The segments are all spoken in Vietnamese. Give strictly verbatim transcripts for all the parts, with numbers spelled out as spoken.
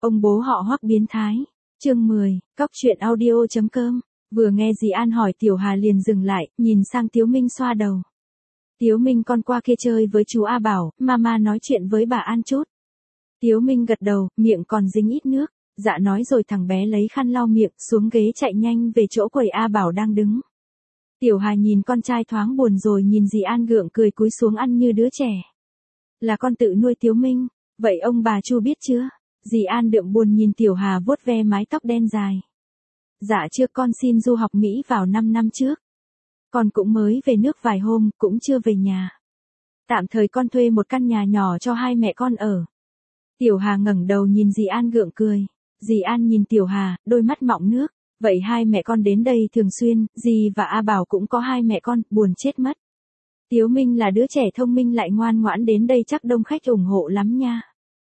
Ông bố họ Hoắc biến thái. Chương mười, cóc truyện audio chấm com. Vừa nghe dì An hỏi Tiểu Hà liền dừng lại, nhìn sang Tiếu Minh xoa đầu. Tiếu Minh con qua kia chơi với chú A Bảo, mama nói chuyện với bà An chút. Tiếu Minh gật đầu, miệng còn dính ít nước. Dạ nói rồi thằng bé lấy khăn lau miệng, xuống ghế chạy nhanh về chỗ quầy A Bảo đang đứng. Tiểu Hà nhìn con trai thoáng buồn rồi nhìn dì An gượng cười cúi xuống ăn như đứa trẻ. Là con tự nuôi Tiếu Minh, vậy ông bà Chu biết chưa? Dì An đượm buồn nhìn Tiểu Hà vuốt ve mái tóc đen dài. Dạ chưa, con xin du học Mỹ vào năm năm trước. Con cũng mới về nước vài hôm, cũng chưa về nhà. Tạm thời con thuê một căn nhà nhỏ cho hai mẹ con ở. Tiểu Hà ngẩng đầu nhìn dì An gượng cười. Dì An nhìn Tiểu Hà, đôi mắt mọng nước. Vậy hai mẹ con đến đây thường xuyên, dì và A Bảo cũng có hai mẹ con, buồn chết mất. Tiếu Minh là đứa trẻ thông minh lại ngoan ngoãn, đến đây chắc đông khách ủng hộ lắm nha.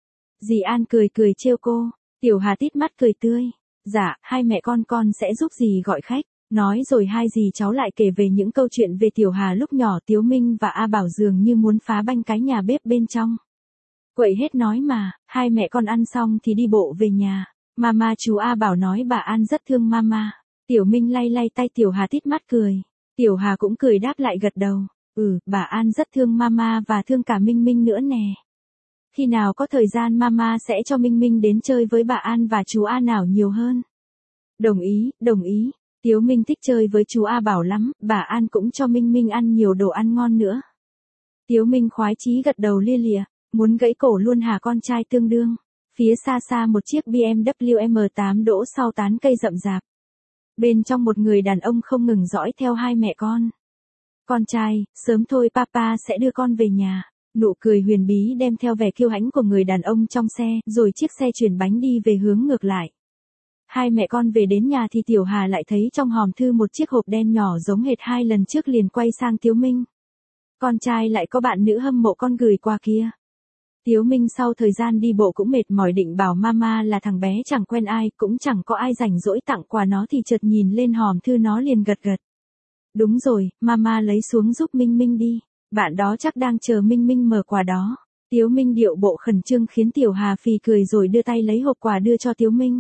Dì An cười cười trêu cô. Tiểu Hà tít mắt cười tươi. Dạ, hai mẹ con con sẽ giúp dì gọi khách. Nói rồi hai dì cháu lại kể về những câu chuyện về Tiểu Hà lúc nhỏ. Tiếu Minh và A Bảo dường như muốn phá banh cái nhà bếp bên trong. Quậy hết nói mà, hai mẹ con ăn xong thì đi bộ về nhà. Mama chú A Bảo nói bà An rất thương mama. Tiểu Minh lay lay tay Tiểu Hà tít mắt cười. Tiểu Hà cũng cười đáp lại gật đầu. Ừ, bà An rất thương mama và thương cả Minh Minh nữa nè. Khi nào có thời gian mama sẽ cho Minh Minh đến chơi với bà An và chú A nào nhiều hơn. Đồng ý, đồng ý. Tiếu Minh thích chơi với chú A Bảo lắm, bà An cũng cho Minh Minh ăn nhiều đồ ăn ngon nữa. Tiếu Minh khoái chí gật đầu lia lịa, muốn gãy cổ luôn hả con trai tương đương. Phía xa xa một chiếc B M W M tám đỗ sau tán cây rậm rạp. Bên trong một người đàn ông không ngừng dõi theo hai mẹ con. Con trai, sớm thôi papa sẽ đưa con về nhà. Nụ cười huyền bí đem theo vẻ kiêu hãnh của người đàn ông trong xe, rồi chiếc xe chuyển bánh đi về hướng ngược lại. Hai mẹ con về đến nhà thì Tiểu Hà lại thấy trong hòm thư một chiếc hộp đen nhỏ giống hệt hai lần trước, liền quay sang Tiếu Minh. Con trai lại có bạn nữ hâm mộ con gửi qua kia. Tiếu Minh sau thời gian đi bộ cũng mệt mỏi định bảo mama là thằng bé chẳng quen ai, cũng chẳng có ai rảnh rỗi tặng quà nó thì chợt nhìn lên hòm thư nó liền gật gật. Đúng rồi, mama lấy xuống giúp Minh Minh đi, bạn đó chắc đang chờ Minh Minh mở quà đó. Tiếu Minh điệu bộ khẩn trương khiến Tiểu Hà phì cười rồi đưa tay lấy hộp quà đưa cho Tiếu Minh.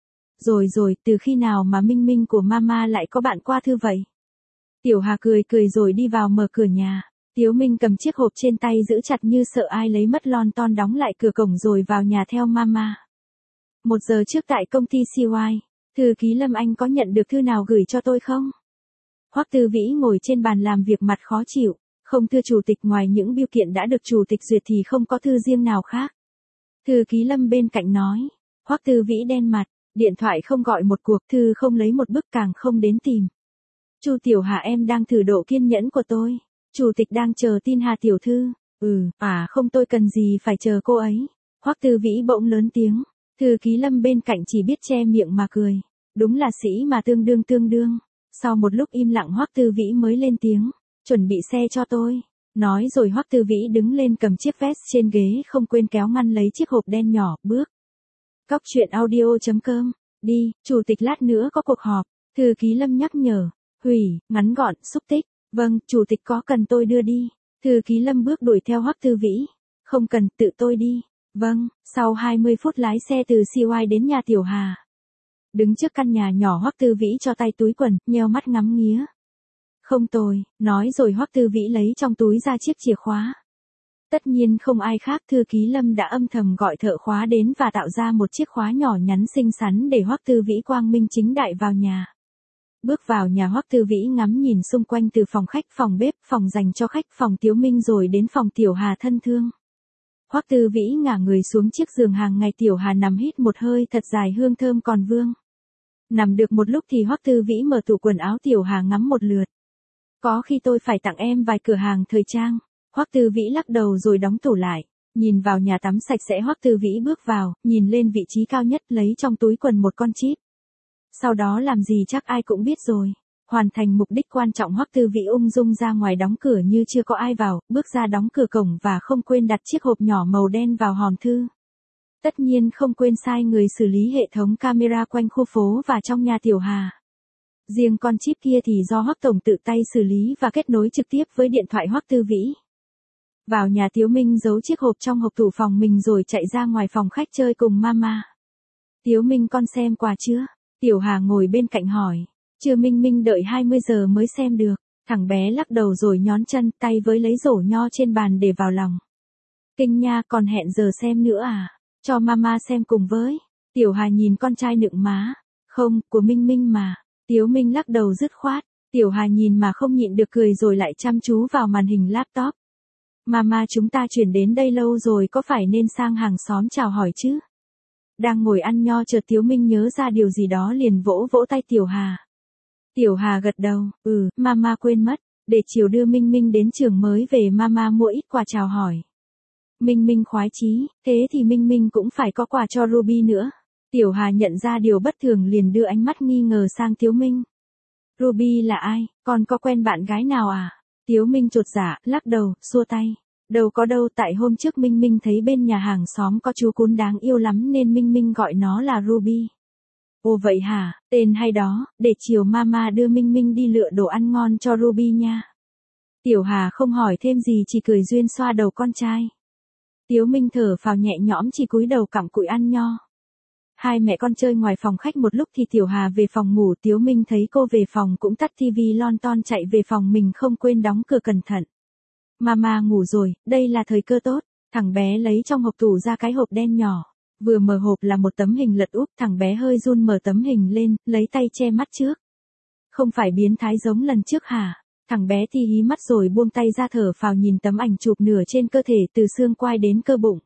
Rồi rồi, từ khi nào mà Minh Minh của mama lại có bạn qua thư vậy? Tiểu Hà cười cười rồi đi vào mở cửa nhà. Tiếu Minh cầm chiếc hộp trên tay giữ chặt như sợ ai lấy mất, lon ton đóng lại cửa cổng rồi vào nhà theo mama. Một giờ trước tại công ty xê i, thư ký Lâm anh có nhận được thư nào gửi cho tôi không? Hoắc Tư Vĩ ngồi trên bàn làm việc mặt khó chịu. Không thưa chủ tịch, ngoài những biêu kiện đã được chủ tịch duyệt thì không có thư riêng nào khác. Thư ký Lâm bên cạnh nói. Hoắc Tư Vĩ đen mặt, điện thoại không gọi một cuộc, thư không lấy một bức, càng không đến tìm. Chu Tiểu Hà em đang thử độ kiên nhẫn của tôi. Chủ tịch đang chờ tin Hà tiểu thư. Ừ, à không, tôi cần gì phải chờ cô ấy. Hoắc Tư Vĩ bỗng lớn tiếng. Thư ký Lâm bên cạnh chỉ biết che miệng mà cười. Đúng là sĩ mà tương đương tương đương. Sau một lúc im lặng Hoắc Tư Vĩ mới lên tiếng. Chuẩn bị xe cho tôi. Nói rồi Hoắc Tư Vĩ đứng lên cầm chiếc vest trên ghế, không quên kéo ngăn lấy chiếc hộp đen nhỏ, bước. Cóc truyện audio chấm com. Đi, chủ tịch lát nữa có cuộc họp. Thư ký Lâm nhắc nhở. Hủy, ngắn gọn, xúc tích. Vâng, chủ tịch có cần tôi đưa đi? Thư ký Lâm bước đuổi theo Hoắc Tư Vĩ. Không cần, tự tôi đi. Vâng, sau hai mươi phút lái xe từ xê i đến nhà Tiểu Hà. Đứng trước căn nhà nhỏ Hoắc Tư Vĩ cho tay túi quần, nheo mắt ngắm nghía. Không tồi, nói rồi Hoắc Tư Vĩ lấy trong túi ra chiếc chìa khóa. Tất nhiên không ai khác, thư ký Lâm đã âm thầm gọi thợ khóa đến và tạo ra một chiếc khóa nhỏ nhắn xinh xắn để Hoắc Tư Vĩ quang minh chính đại vào nhà. Bước vào nhà Hoắc Tư Vĩ ngắm nhìn xung quanh từ phòng khách, phòng bếp, phòng dành cho khách, phòng Tiếu Minh rồi đến phòng Tiểu Hà thân thương. Hoắc Tư Vĩ ngả người xuống chiếc giường hàng ngày Tiểu Hà nằm hít một hơi thật dài, hương thơm còn vương. Nằm được một lúc thì Hoắc Tư Vĩ mở tủ quần áo Tiểu Hà ngắm một lượt. Có khi tôi phải tặng em vài cửa hàng thời trang. Hoắc Tư Vĩ lắc đầu rồi đóng tủ lại. Nhìn vào nhà tắm sạch sẽ Hoắc Tư Vĩ bước vào, nhìn lên vị trí cao nhất lấy trong túi quần một con chip. Sau đó làm gì chắc ai cũng biết rồi. Hoàn thành mục đích quan trọng Hoắc Tư Vĩ ung dung ra ngoài, đóng cửa như chưa có ai vào, bước ra đóng cửa cổng và không quên đặt chiếc hộp nhỏ màu đen vào hòm thư. Tất nhiên không quên sai người xử lý hệ thống camera quanh khu phố và trong nhà Tiểu Hà. Riêng con chip kia thì do Hoắc Tổng tự tay xử lý và kết nối trực tiếp với điện thoại Hoắc Tư Vĩ. Vào nhà Tiếu Minh giấu chiếc hộp trong hộp tủ phòng mình rồi chạy ra ngoài phòng khách chơi cùng mama. Tiếu Minh con xem quà chưa? Tiểu Hà ngồi bên cạnh hỏi. Chưa, Minh Minh đợi hai mươi giờ mới xem được. Thằng bé lắc đầu rồi nhón chân, tay với lấy rổ nho trên bàn để vào lòng. Kinh nha, còn hẹn giờ xem nữa à? Cho mama xem cùng với. Tiểu Hà nhìn con trai nựng má. Không, của Minh Minh mà. Tiếu Minh lắc đầu dứt khoát. Tiểu Hà nhìn mà không nhịn được cười rồi lại chăm chú vào màn hình laptop. Mama, chúng ta chuyển đến đây lâu rồi, có phải nên sang hàng xóm chào hỏi chứ? Đang ngồi ăn nho chợt Tiếu Minh nhớ ra điều gì đó liền vỗ vỗ tay Tiểu Hà. Tiểu Hà gật đầu, ừ, mama quên mất, để chiều đưa Minh Minh đến trường mới về mama mua ít quà chào hỏi. Minh Minh khoái chí, thế thì Minh Minh cũng phải có quà cho Ruby nữa. Tiểu Hà nhận ra điều bất thường liền đưa ánh mắt nghi ngờ sang Tiếu Minh. Ruby là ai, con có quen bạn gái nào à? Tiếu Minh chột dạ, lắc đầu, xua tay. Đâu có đâu, tại hôm trước Minh Minh thấy bên nhà hàng xóm có chú cún đáng yêu lắm nên Minh Minh gọi nó là Ruby. Ồ vậy hả, tên hay đó, để chiều mama đưa Minh Minh đi lựa đồ ăn ngon cho Ruby nha. Tiểu Hà không hỏi thêm gì chỉ cười duyên xoa đầu con trai. Tiếu Minh thở phào nhẹ nhõm chỉ cúi đầu cặm cụi ăn nho. Hai mẹ con chơi ngoài phòng khách một lúc thì Tiểu Hà về phòng ngủ. Tiếu Minh thấy cô về phòng cũng tắt tivi lon ton chạy về phòng mình không quên đóng cửa cẩn thận. Mama ngủ rồi, đây là thời cơ tốt. Thằng bé lấy trong hộp tủ ra cái hộp đen nhỏ. Vừa mở hộp là một tấm hình lật úp, thằng bé hơi run mở tấm hình lên, lấy tay che mắt trước. Không phải biến thái giống lần trước hả? Thằng bé thì hí mắt rồi buông tay ra thở phào nhìn tấm ảnh chụp nửa trên cơ thể từ xương quai đến cơ bụng.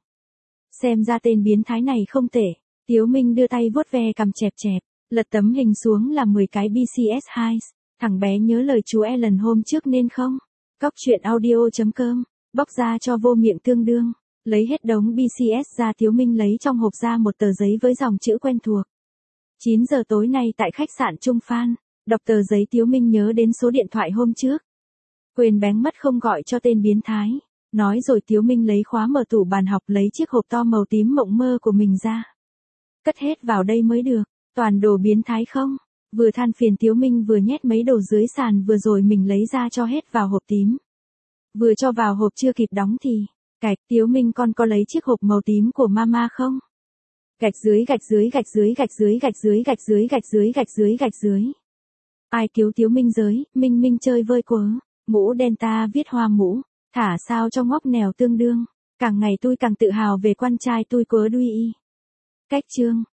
Xem ra tên biến thái này không tệ. Tiếu Minh đưa tay vuốt ve cằm chẹp chẹp, lật tấm hình xuống là mười cái bê xê ét hai. Thằng bé nhớ lời chú Ellen hôm trước nên không? Cóc truyện audio chấm com, bóc ra cho vô miệng tương đương. Lấy hết đống bê xê ét ra Tiếu Minh lấy trong hộp ra một tờ giấy với dòng chữ quen thuộc. chín giờ tối nay tại khách sạn Trung Phan. Đọc tờ giấy Tiếu Minh nhớ đến số điện thoại hôm trước. Quên bén mất không gọi cho tên biến thái. Nói rồi Tiếu Minh lấy khóa mở tủ bàn học lấy chiếc hộp to màu tím mộng mơ của mình ra. Cất hết vào đây mới được, toàn đồ biến thái không? Vừa than phiền Tiếu Minh vừa nhét mấy đồ dưới sàn vừa rồi mình lấy ra cho hết vào hộp tím. Vừa cho vào hộp chưa kịp đóng thì, cạch, Tiếu Minh con có lấy chiếc hộp màu tím của mama không? Gạch dưới gạch dưới gạch dưới gạch dưới gạch dưới gạch dưới gạch dưới gạch dưới gạch dưới. Ai cứu Tiếu Minh giới, Minh Minh chơi vơi quớ, mũ đen ta viết hoa mũ, thả sao cho ngóc nèo tương đương, càng ngày tôi càng tự hào về quan trai tôi quớ đuôi y. Cách chương